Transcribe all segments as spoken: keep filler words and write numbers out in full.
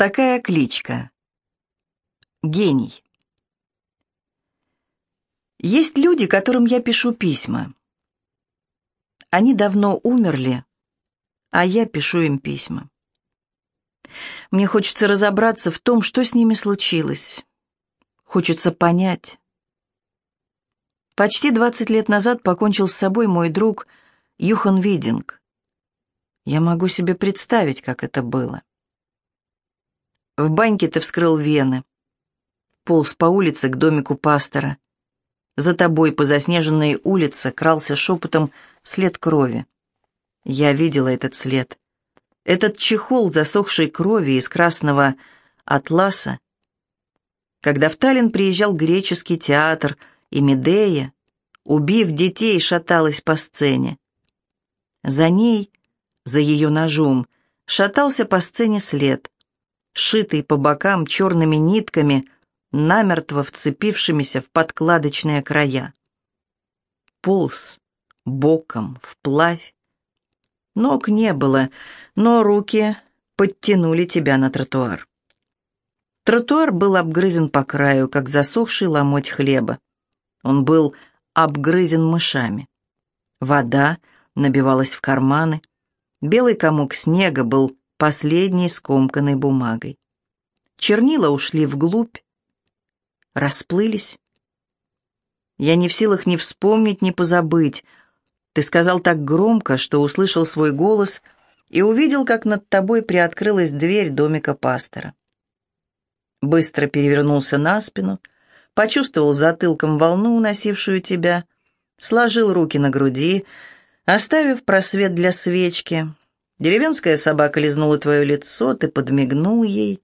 Такая кличка. Гений. Есть люди, которым я пишу письма. Они давно умерли, а я пишу им письма. Мне хочется разобраться в том, что с ними случилось. Хочется понять. Почти двадцать лет назад покончил с собой мой друг Юхан Видинг. Я могу себе представить, как это было. В баньке ты вскрыл вены, полз по улице к домику пастора. За тобой по заснеженной улице крался шепотом след крови. Я видела этот след. Этот чехол засохшей крови из красного атласа. Когда в Таллин приезжал греческий театр, и Медея, убив детей, шаталась по сцене. За ней, за ее ножом, шатался по сцене след, сшитый по бокам черными нитками, намертво вцепившимися в подкладочные края. Полз боком, вплавь. Ног не было, но руки подтянули тебя на тротуар. Тротуар был обгрызен по краю, как засохший ломоть хлеба. Он был обгрызен мышами. Вода набивалась в карманы. Белый комок снега был последней скомканной бумагой. Чернила ушли вглубь, расплылись. Я не в силах ни вспомнить, ни позабыть. Ты сказал так громко, что услышал свой голос и увидел, как над тобой приоткрылась дверь домика пастора. Быстро перевернулся на спину, почувствовал затылком волну, уносившую тебя, сложил руки на груди, оставив просвет для свечки. Деревенская собака лизнула твое лицо, ты подмигнул ей.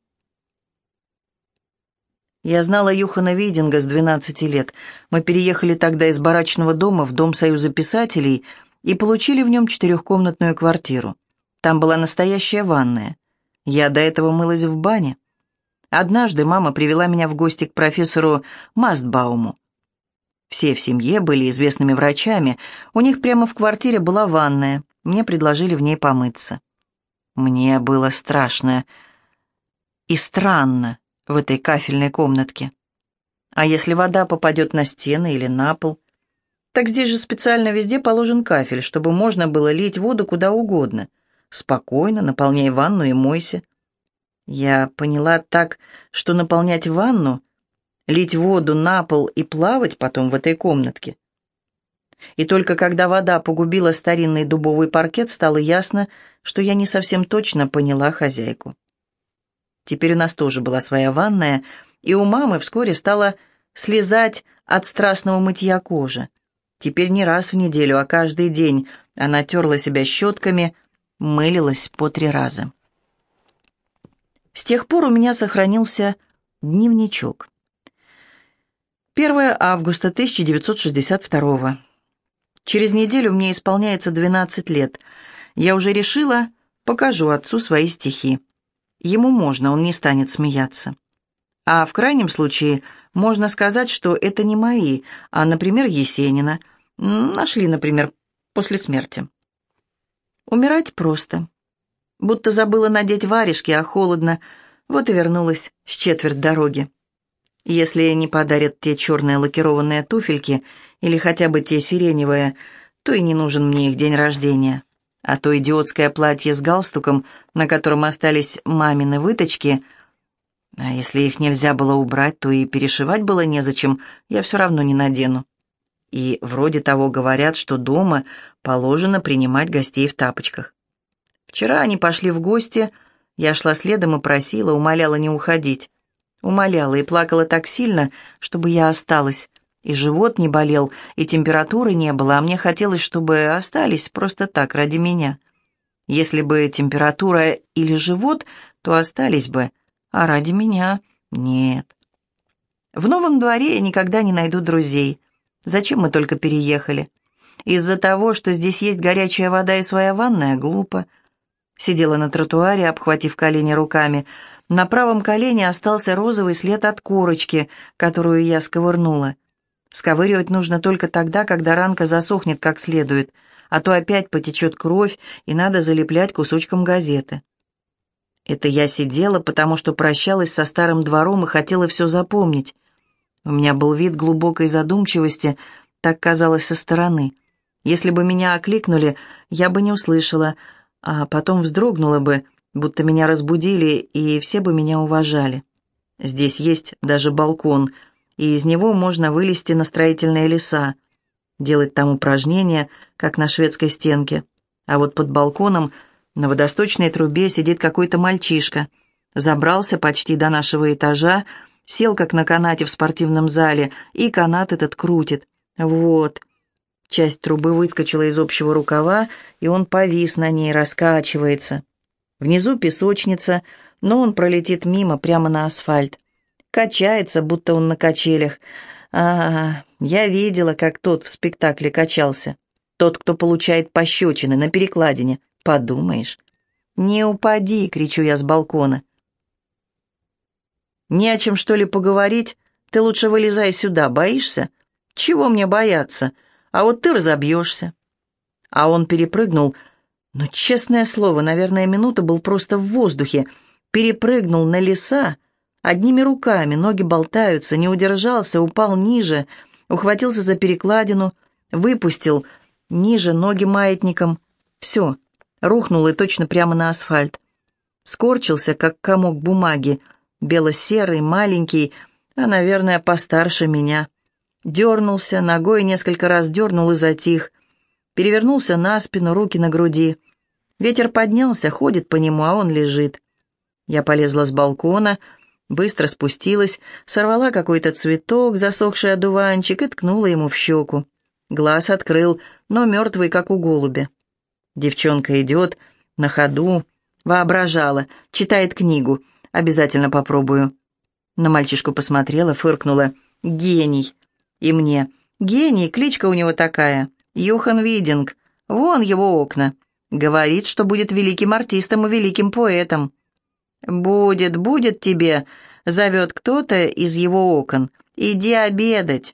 Я знала Юхана Видинга с двенадцати лет. Мы переехали тогда из барачного дома в Дом Союза писателей и получили в нем четырехкомнатную квартиру. Там была настоящая ванная. Я до этого мылась в бане. Однажды мама привела меня в гости к профессору Мастбауму. Все в семье были известными врачами. У них прямо в квартире была ванная. Мне предложили в ней помыться. Мне было страшно и странно в этой кафельной комнатке. А если вода попадет на стены или на пол? Так здесь же специально везде положен кафель, чтобы можно было лить воду куда угодно. Спокойно наполняй ванну и мойся. Я поняла так, что наполнять ванну, лить воду на пол и плавать потом в этой комнатке. И только когда вода погубила старинный дубовый паркет, стало ясно, что я не совсем точно поняла хозяйку. Теперь у нас тоже была своя ванная, и у мамы вскоре стала слезать от страстного мытья кожи. Теперь не раз в неделю, а каждый день она терла себя щетками, мылилась по три раза. С тех пор у меня сохранился дневничок. первое августа тысяча девятьсот шестьдесят второго. Через неделю мне исполняется двенадцать лет. Я уже решила, покажу отцу свои стихи. Ему можно, он не станет смеяться. А в крайнем случае можно сказать, что это не мои, а, например, Есенина. Нашли, например, после смерти. Умирать просто. Будто забыла надеть варежки, а холодно, вот и вернулась с четверть дороги. Если не подарят те черные лакированные туфельки или хотя бы те сиреневые, то и не нужен мне их день рождения. А то идиотское платье с галстуком, на котором остались мамины выточки, а если их нельзя было убрать, то и перешивать было незачем, я все равно не надену. И вроде того говорят, что дома положено принимать гостей в тапочках. Вчера они пошли в гости, я шла следом и просила, умоляла не уходить. Умоляла и плакала так сильно, чтобы я осталась. И живот не болел, и температуры не было, а мне хотелось, чтобы остались просто так, ради меня. Если бы температура или живот, то остались бы, а ради меня нет. В новом дворе я никогда не найду друзей. Зачем мы только переехали? Из-за того, что здесь есть горячая вода и своя ванная, глупо. Сидела на тротуаре, обхватив колени руками. На правом колене остался розовый след от корочки, которую я сковырнула. Сковыривать нужно только тогда, когда ранка засохнет как следует, а то опять потечет кровь, и надо залеплять кусочком газеты. Это я сидела, потому что прощалась со старым двором и хотела все запомнить. У меня был вид глубокой задумчивости, так казалось со стороны. Если бы меня окликнули, я бы не услышала, а потом вздрогнула бы, будто меня разбудили, и все бы меня уважали. Здесь есть даже балкон, и из него можно вылезти на строительные леса, делать там упражнения, как на шведской стенке. А вот под балконом на водосточной трубе сидит какой-то мальчишка. Забрался почти до нашего этажа, сел как на канате в спортивном зале, и канат этот крутит. Вот. Часть трубы выскочила из общего рукава, и он повис на ней, раскачивается. Внизу песочница, но он пролетит мимо, прямо на асфальт. Качается, будто он на качелях. А, я видела, как тот в спектакле качался. Тот, кто получает пощечины на перекладине. Подумаешь. «Не упади!» — кричу я с балкона. «Не о чем, что ли, поговорить? Ты лучше вылезай сюда. Боишься?» «Чего мне бояться? А вот ты разобьешься». А он перепрыгнул, но, честное слово, наверное, минута был просто в воздухе. Перепрыгнул на леса, одними руками, ноги болтаются, не удержался, упал ниже, ухватился за перекладину, выпустил, ниже ноги маятником. Все, рухнул и точно прямо на асфальт. Скорчился, как комок бумаги, бело-серый, маленький, а, наверное, постарше меня. Дернулся, ногой несколько раз дернул и затих. Перевернулся на спину, руки на груди. Ветер поднялся, ходит по нему, а он лежит. Я полезла с балкона, быстро спустилась, сорвала какой-то цветок, засохший одуванчик, и ткнула ему в щеку. Глаз открыл, но мертвый, как у голубя. Девчонка идет, на ходу, воображала, читает книгу. Обязательно попробую. На мальчишку посмотрела, фыркнула. Гений. И мне. Гений, кличка у него такая. Юхан Видинг. Вон его окна. Говорит, что будет великим артистом и великим поэтом. «Будет, будет тебе», — зовет кто-то из его окон. «Иди обедать».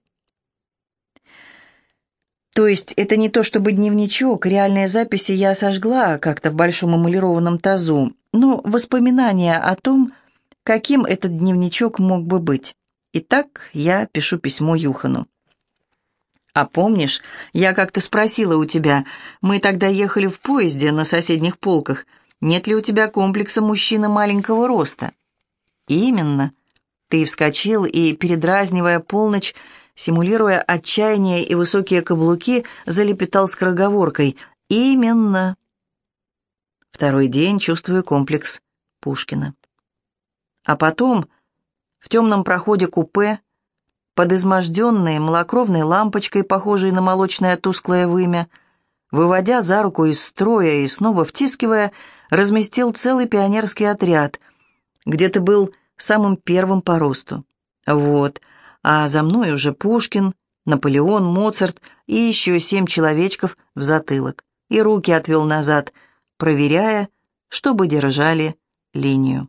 То есть это не то чтобы дневничок, реальные записи я сожгла как-то в большом эмалированном тазу, но воспоминания о том, каким этот дневничок мог бы быть. Итак, я пишу письмо Юхану. «А помнишь, я как-то спросила у тебя, мы тогда ехали в поезде на соседних полках, нет ли у тебя комплекса мужчины маленького роста?» «Именно». Ты вскочил и, передразнивая полночь, симулируя отчаяние и высокие каблуки, залепетал скороговоркой. «Именно». Второй день чувствую комплекс Пушкина. А потом, в темном проходе купе, под изможденной малокровной лампочкой, похожей на молочное тусклое вымя, выводя за руку из строя и снова втискивая, разместил целый пионерский отряд, где ты был самым первым по росту. Вот, а за мной уже Пушкин, Наполеон, Моцарт и еще семь человечков в затылок, и руки отвел назад, проверяя, чтобы держали линию.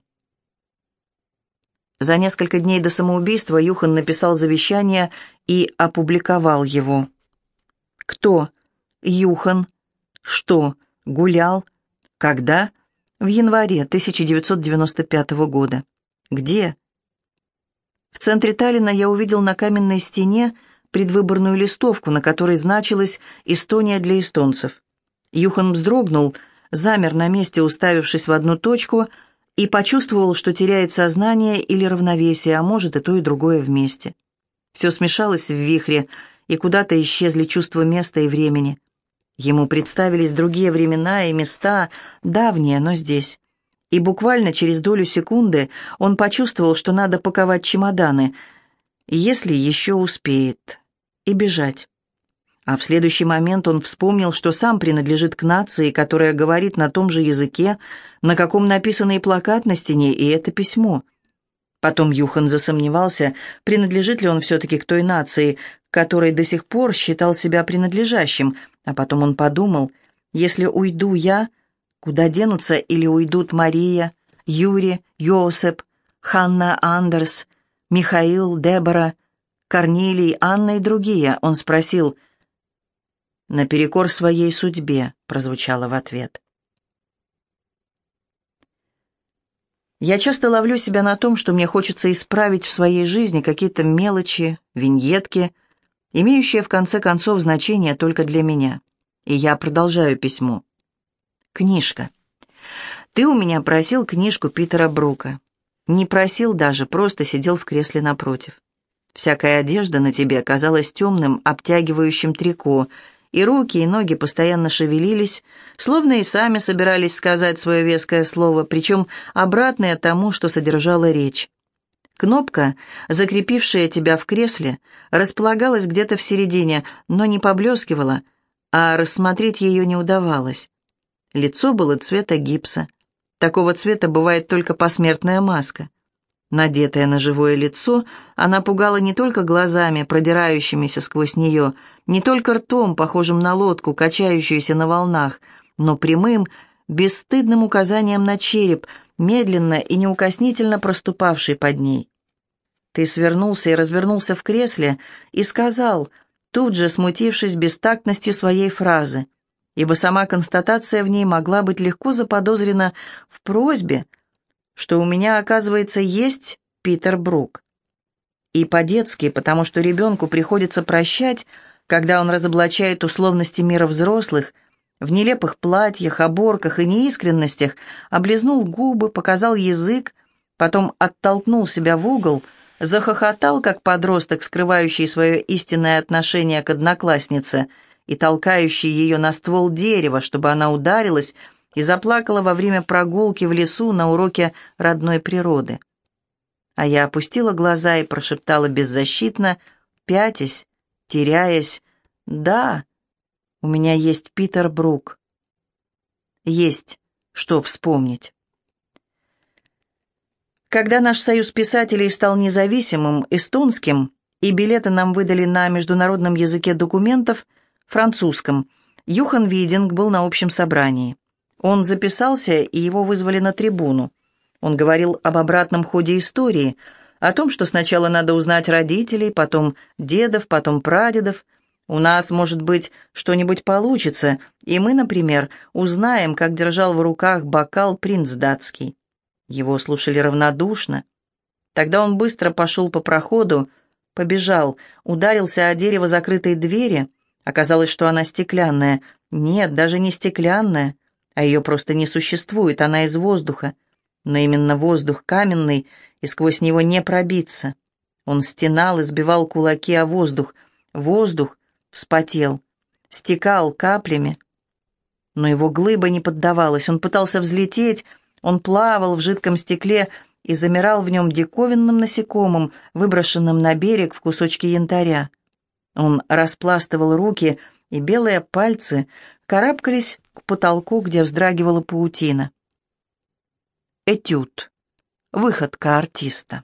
За несколько дней до самоубийства Юхан написал завещание и опубликовал его. Кто? Юхан. Что? Гулял. Когда? В январе тысяча девятьсот девяносто пятого года. Где? В центре Таллина я увидел на каменной стене предвыборную листовку, на которой значилась «Эстония для эстонцев». Юхан вздрогнул, замер на месте, уставившись в одну точку, и почувствовал, что теряет сознание или равновесие, а может и то, и другое вместе. Все смешалось в вихре, и куда-то исчезли чувства места и времени. Ему представились другие времена и места, давние, но здесь. И буквально через долю секунды он почувствовал, что надо паковать чемоданы, если еще успеет, и бежать. А в следующий момент он вспомнил, что сам принадлежит к нации, которая говорит на том же языке, на каком написан и плакат на стене, и это письмо. Потом Юхан засомневался, принадлежит ли он все-таки к той нации, которой до сих пор считал себя принадлежащим, а потом он подумал, если уйду я, куда денутся или уйдут Мария, Юрий, Йосеп, Ханна Андерс, Михаил, Дебора, Корнилий, Анна и другие, он спросил. «Наперекор своей судьбе», — прозвучало в ответ. Я часто ловлю себя на том, что мне хочется исправить в своей жизни какие-то мелочи, виньетки, имеющие в конце концов значение только для меня. И я продолжаю письмо. Книжка. Ты у меня просил книжку Питера Брука. Не просил даже, просто сидел в кресле напротив. Всякая одежда на тебе казалась темным, обтягивающим трико, и руки, и ноги постоянно шевелились, словно и сами собирались сказать свое веское слово, причем обратное тому, что содержала речь. Кнопка, закрепившая тебя в кресле, располагалась где-то в середине, но не поблескивала, а рассмотреть ее не удавалось. Лицо было цвета гипса. Такого цвета бывает только посмертная маска. Надетая на живое лицо, она пугала не только глазами, продирающимися сквозь нее, не только ртом, похожим на лодку, качающуюся на волнах, но прямым, бесстыдным указанием на череп, медленно и неукоснительно проступавший под ней. Ты свернулся и развернулся в кресле и сказал, тут же смутившись бестактностью своей фразы, ибо сама констатация в ней могла быть легко заподозрена в просьбе, что у меня, оказывается, есть Питер Брук. И по-детски, потому что ребенку приходится прощать, когда он разоблачает условности мира взрослых, в нелепых платьях, оборках и неискренностях, облизнул губы, показал язык, потом оттолкнул себя в угол, захохотал, как подросток, скрывающий свое истинное отношение к однокласснице и толкающий ее на ствол дерева, чтобы она ударилась, и заплакала во время прогулки в лесу на уроке родной природы. А я опустила глаза и прошептала беззащитно, пятясь, теряясь, «Да, у меня есть Питер Брук». Есть что вспомнить. Когда наш союз писателей стал независимым, эстонским, и билеты нам выдали на международном языке документов, французском, Юхан Видинг был на общем собрании. Он записался, и его вызвали на трибуну. Он говорил об обратном ходе истории, о том, что сначала надо узнать родителей, потом дедов, потом прадедов. У нас, может быть, что-нибудь получится, и мы, например, узнаем, как держал в руках бокал принц датский. Его слушали равнодушно. Тогда он быстро пошел по проходу, побежал, ударился о дерево закрытой двери. Оказалось, что она стеклянная. Нет, даже не стеклянная. А ее просто не существует, она из воздуха. Но именно воздух каменный, и сквозь него не пробиться. Он стенал и сбивал кулаки о воздух. Воздух вспотел, стекал каплями. Но его глыба не поддавалась, он пытался взлететь, он плавал в жидком стекле и замирал в нем диковинным насекомым, выброшенным на берег в кусочки янтаря. Он распластывал руки, и белые пальцы карабкались к потолку, где вздрагивала паутина. Этюд. Выходка артиста.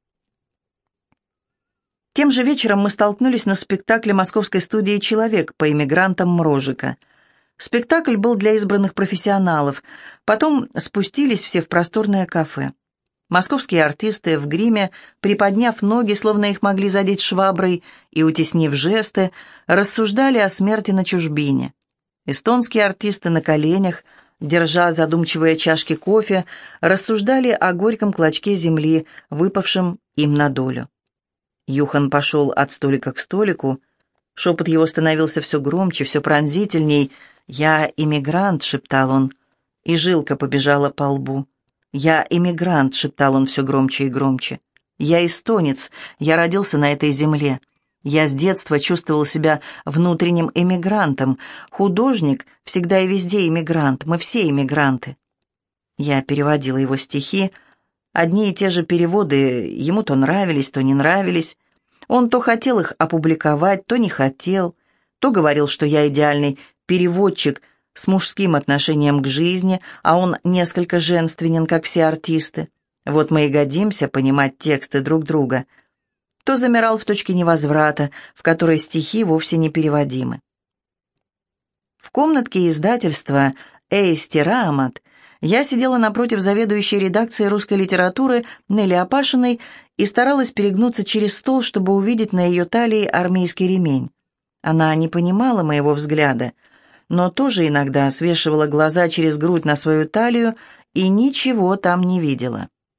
Тем же вечером мы столкнулись на спектакле московской студии «Человек» по эмигрантам Мрожика. Спектакль был для избранных профессионалов. Потом спустились все в просторное кафе. Московские артисты в гриме, приподняв ноги, словно их могли задеть шваброй, и, утеснив жесты, рассуждали о смерти на чужбине. Эстонские артисты на коленях, держа задумчивые чашки кофе, рассуждали о горьком клочке земли, выпавшем им на долю. Юхан пошел от столика к столику. Шепот его становился все громче, все пронзительней. «Я иммигрант», — шептал он, и жилка побежала по лбу. «Я иммигрант», — шептал он все громче и громче. «Я эстонец, я родился на этой земле. Я с детства чувствовал себя внутренним эмигрантом. Художник всегда и везде эмигрант, мы все эмигранты». Я переводила его стихи. Одни и те же переводы, ему то нравились, то не нравились. Он то хотел их опубликовать, то не хотел, то говорил, что я идеальный переводчик с мужским отношением к жизни, а он несколько женственен, как все артисты. Вот мы и годимся понимать тексты друг друга. То замирал в точке невозврата, в которой стихи вовсе не переводимы. В комнатке издательства «Эйсти Раамат» я сидела напротив заведующей редакцией русской литературы Нелли Апашиной и старалась перегнуться через стол, чтобы увидеть на ее талии армейский ремень. Она не понимала моего взгляда, но тоже иногда свешивала глаза через грудь на свою талию и ничего там не видела.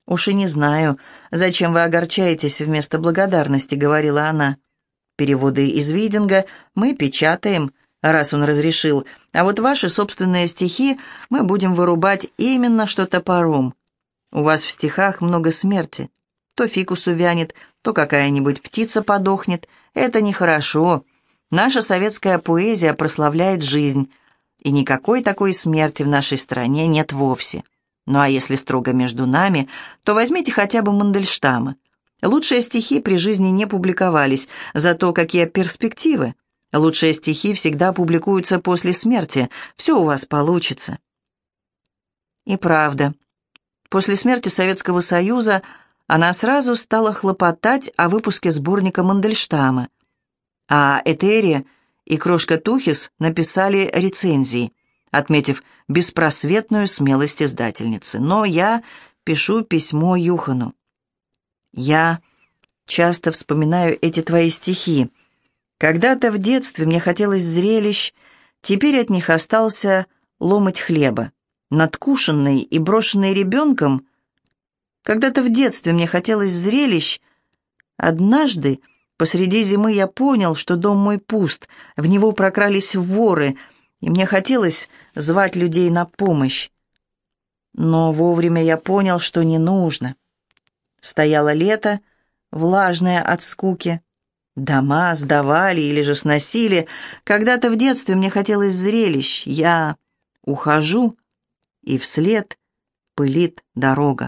«Уж и не знаю, зачем вы огорчаетесь вместо благодарности», — говорила она. «Переводы из Видинга мы печатаем, раз он разрешил, а вот ваши собственные стихи мы будем вырубать именно что топором. У вас в стихах много смерти. То фикус увянет, то какая-нибудь птица подохнет. Это нехорошо. Наша советская поэзия прославляет жизнь, и никакой такой смерти в нашей стране нет вовсе. Ну а если строго между нами, то возьмите хотя бы Мандельштама. Лучшие стихи при жизни не публиковались, зато какие перспективы. Лучшие стихи всегда публикуются после смерти. Все у вас получится». И правда, после смерти Советского Союза она сразу стала хлопотать о выпуске сборника Мандельштама. А Этери и Крошка Тухис написали рецензии, отметив беспросветную смелость издательницы. Но я пишу письмо Юхану. «Я часто вспоминаю эти твои стихи. Когда-то в детстве мне хотелось зрелищ, теперь от них остался ломоть хлеба. Надкушенный и брошенный ребенком. Когда-то в детстве мне хотелось зрелищ. Однажды посреди зимы я понял, что дом мой пуст, в него прокрались воры, и мне хотелось звать людей на помощь. Но вовремя я понял, что не нужно. Стояло лето, влажное от скуки. Дома сдавали или же сносили. Когда-то в детстве мне хотелось зрелищ. Я ухожу, и вслед пылит дорога.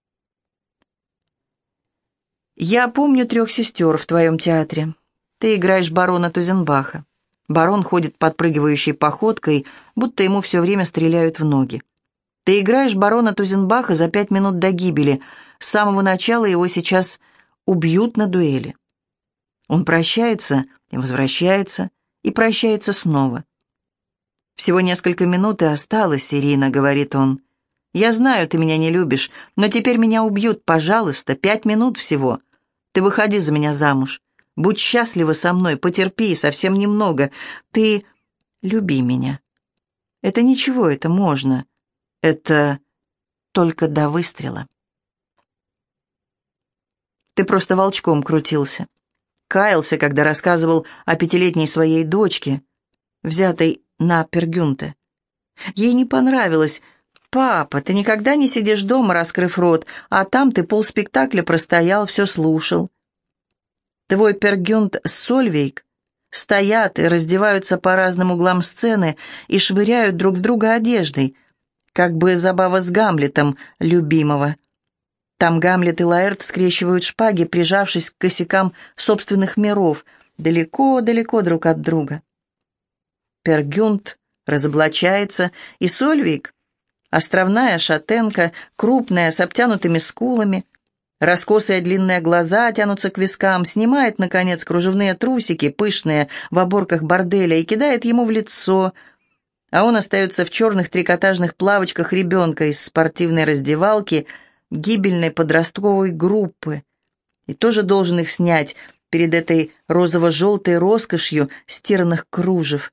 Я помню трех сестер в твоем театре. Ты играешь барона Тузенбаха. Барон ходит подпрыгивающей походкой, будто ему все время стреляют в ноги. Ты играешь барона Тузенбаха за пять минут до гибели. С самого начала его сейчас убьют на дуэли. Он прощается и возвращается, и прощается снова. «Всего несколько минут и осталось, Ирина», — говорит он. «Я знаю, ты меня не любишь, но теперь меня убьют, пожалуйста, пять минут всего. Ты выходи за меня замуж. Будь счастлива со мной, потерпи, совсем немного. Ты люби меня. Это ничего, это можно. Это только до выстрела». Ты просто волчком крутился. Каялся, когда рассказывал о пятилетней своей дочке, взятой на Пергюнте. Ей не понравилось. «Папа, ты никогда не сидишь дома, раскрыв рот, а там ты полспектакля простоял, все слушал». Твой Пергюнт с Сольвейк стоят и раздеваются по разным углам сцены и швыряют друг в друга одеждой, как бы забава с Гамлетом любимого. Там Гамлет и Лаэрт скрещивают шпаги, прижавшись к косякам собственных миров, далеко-далеко друг от друга. Пергюнт разоблачается, и Сольвейк, островная шатенка, крупная, с обтянутыми скулами, раскосые длинные глаза тянутся к вискам, снимает, наконец, кружевные трусики, пышные, в оборках борделя, и кидает ему в лицо, а он остается в черных трикотажных плавочках ребенка из спортивной раздевалки гибельной подростковой группы, и тоже должен их снять перед этой розово-желтой роскошью стиранных кружев.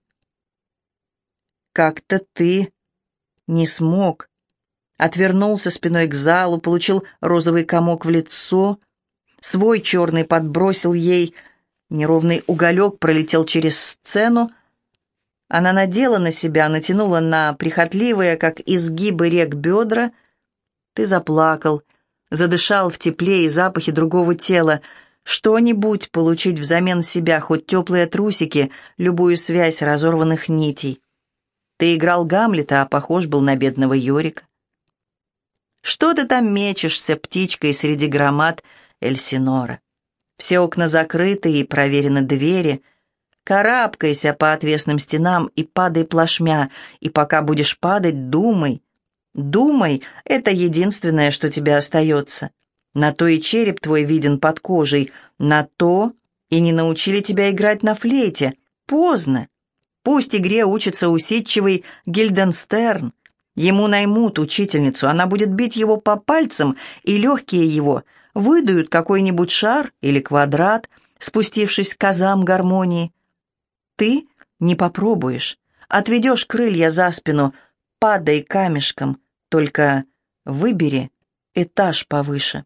Как-то ты не смог. Отвернулся спиной к залу, получил розовый комок в лицо, свой черный подбросил ей, неровный уголек пролетел через сцену. Она надела на себя, натянула на прихотливые, как изгибы рек, бедра. Ты заплакал, задышал в тепле и запахе другого тела. Что-нибудь получить взамен себя, хоть теплые трусики, любую связь разорванных нитей. Ты играл Гамлета, а похож был на бедного Йорика. Что ты там мечешься птичкой среди громад Эльсинора? Все окна закрыты и проверены двери. Карабкайся по отвесным стенам и падай плашмя, и пока будешь падать, думай. Думай, это единственное, что тебе остается. На то и череп твой виден под кожей, на то и не научили тебя играть на флейте. Поздно. Пусть игре учится усидчивый Гильденстерн. Ему наймут учительницу, она будет бить его по пальцам, и легкие его выдуют какой-нибудь шар или квадрат, спустившись к азам гармонии. Ты не попробуешь, отведешь крылья за спину, падай камешком, только выбери этаж повыше.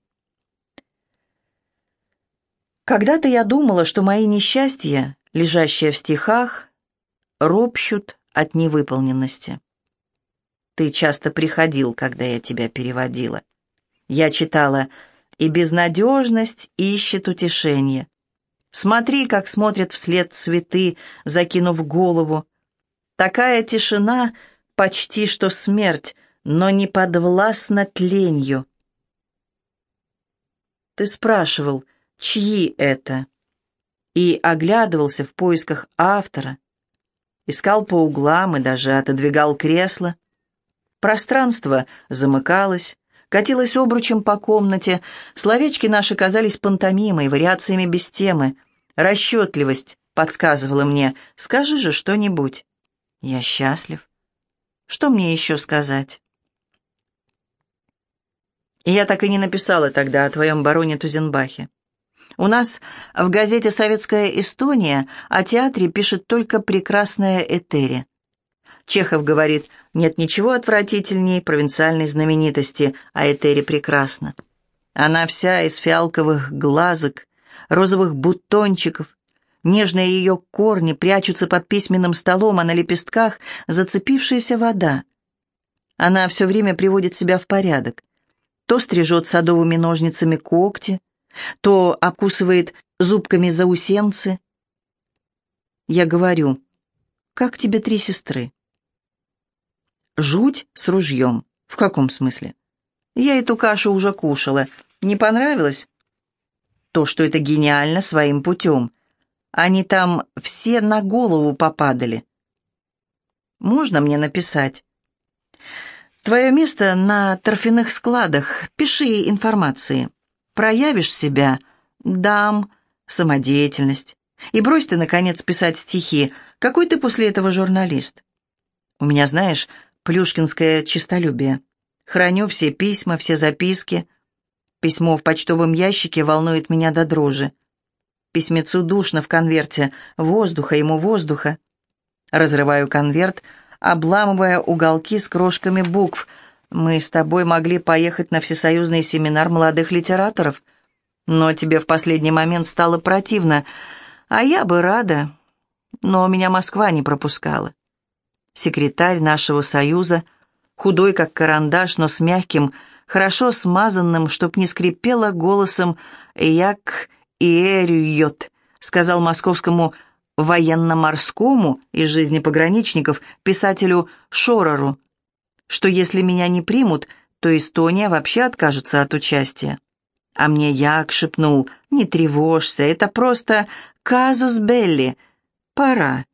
Когда-то я думала, что мои несчастья, лежащие в стихах, ропщут от невыполненности. Ты часто приходил, когда я тебя переводила. Я читала: «И безнадежность ищет утешение. Смотри, как смотрят вслед цветы, закинув голову. Такая тишина, почти что смерть, но не подвластна тленью». Ты спрашивал, чьи это, и оглядывался в поисках автора, искал по углам и даже отодвигал кресло. Пространство замыкалось, катилось обручем по комнате, словечки наши казались пантомимой, вариациями без темы. Расчетливость подсказывала мне: скажи же что-нибудь. Я счастлив. Что мне еще сказать? И я так и не написала тогда о твоем бароне Тузенбахе. У нас в газете «Советская Эстония» о театре пишет только прекрасная Этери. Чехов говорит: нет ничего отвратительней провинциальной знаменитости, а Этери прекрасна. Она вся из фиалковых глазок, розовых бутончиков. Нежные ее корни прячутся под письменным столом, а на лепестках зацепившаяся вода. Она все время приводит себя в порядок. То стрижет садовыми ножницами когти, то обкусывает зубками заусенцы. Я говорю: как тебе три сестры? Жуть с ружьем. В каком смысле? Я эту кашу уже кушала. Не понравилось? То, что это гениально своим путем. Они там все на голову попадали. Можно мне написать? Твое место на торфяных складах. Пиши информации. Проявишь себя — дам, самодеятельность. И брось ты, наконец, писать стихи. Какой ты после этого журналист? У меня, знаешь, плюшкинское честолюбие. Храню все письма, все записки. Письмо в почтовом ящике волнует меня до дрожи. Письмецу душно в конверте. Воздуха ему, воздуха. Разрываю конверт, обламывая уголки с крошками букв. Мы с тобой могли поехать на всесоюзный семинар молодых литераторов, но тебе в последний момент стало противно, а я бы рада, но меня Москва не пропускала. Секретарь нашего союза, худой как карандаш, но с мягким, хорошо смазанным, чтоб не скрипело голосом «як иерюйот», сказал московскому военно-морскому из жизни пограничников писателю Шореру, что если меня не примут, то Эстония вообще откажется от участия. А мне Як шепнул: не тревожься, это просто казус белли, пора.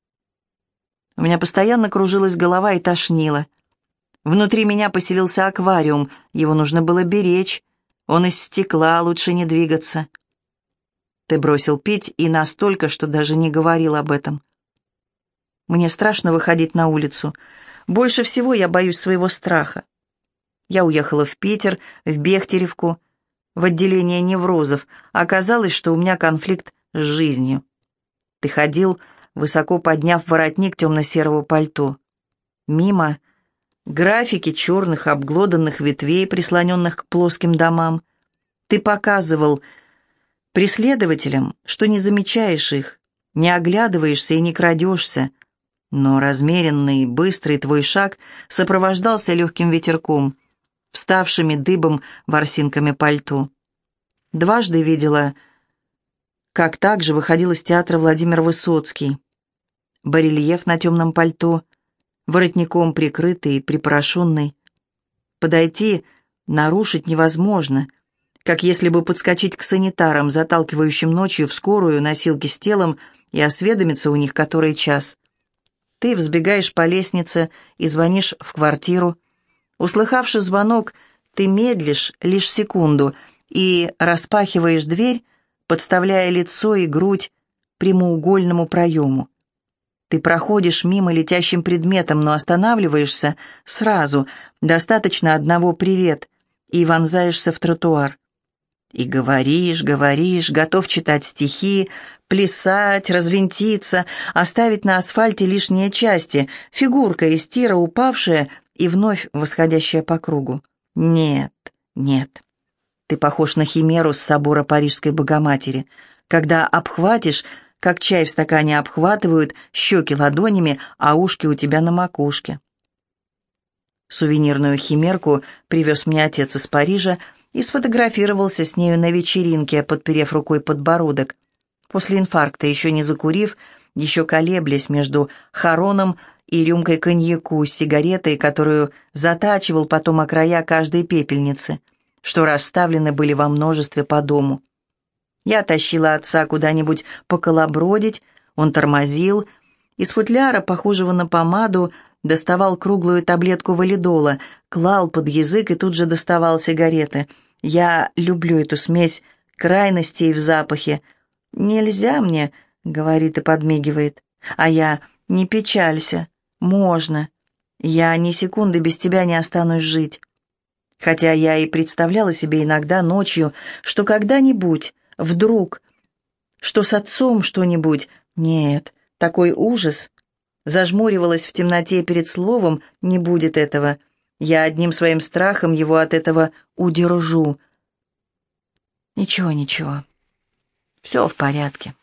У меня постоянно кружилась голова и тошнило. Внутри меня поселился аквариум, его нужно было беречь, он из стекла, лучше не двигаться. Ты бросил пить и настолько, что даже не говорил об этом. Мне страшно выходить на улицу. Больше всего я боюсь своего страха. Я уехала в Питер, в Бехтеревку, в отделение неврозов. Оказалось, что у меня конфликт с жизнью. Ты ходил, высоко подняв воротник темно-серого пальто. Мимо графики черных обглоданных ветвей, прислоненных к плоским домам. Ты показывал преследователям, что не замечаешь их, не оглядываешься и не крадешься, но размеренный, быстрый твой шаг сопровождался легким ветерком, вставшими дыбом ворсинками пальто. Дважды видела, как также выходил из театра Владимир Высоцкий. Барельеф на темном пальто, воротником прикрытый и припорошенный. Подойти, нарушить невозможно, как если бы подскочить к санитарам, заталкивающим ночью в скорую носилки с телом, и осведомиться у них, который час. Ты взбегаешь по лестнице и звонишь в квартиру. Услыхавши звонок, ты медлишь лишь секунду и распахиваешь дверь, подставляя лицо и грудь прямоугольному проему. Ты проходишь мимо летящим предметом, но останавливаешься сразу, достаточно одного «привет», и вонзаешься в тротуар. И говоришь, говоришь, готов читать стихи, плясать, развинтиться, оставить на асфальте лишние части, фигурка из тира, упавшая и вновь восходящая по кругу. Нет, Нет, ты похож на химеру с собора Парижской Богоматери. Когда обхватишь, как чай в стакане обхватывают, щеки ладонями, а ушки у тебя на макушке. Сувенирную химерку привез мне отец из Парижа и сфотографировался с нею на вечеринке, подперев рукой подбородок. После инфаркта, еще не закурив, еще колеблясь между хороном и рюмкой коньяку с сигаретой, которую затачивал потом о края каждой пепельницы, что расставлены были во множестве по дому. Я тащила отца куда-нибудь поколобродить, он тормозил, из футляра, похожего на помаду, доставал круглую таблетку валидола, клал под язык и тут же доставал сигареты. Я люблю эту смесь крайностей в запахе. «Нельзя мне», — говорит и подмигивает. А я: «Не печалься, можно. Я ни секунды без тебя не останусь жить». Хотя я и представляла себе иногда ночью, что когда-нибудь, вдруг, что с отцом что-нибудь. Нет, такой ужас. Зажмуривалась в темноте перед словом: не будет этого. Я одним своим страхом его от этого удержу. Ничего, ничего. Все в порядке.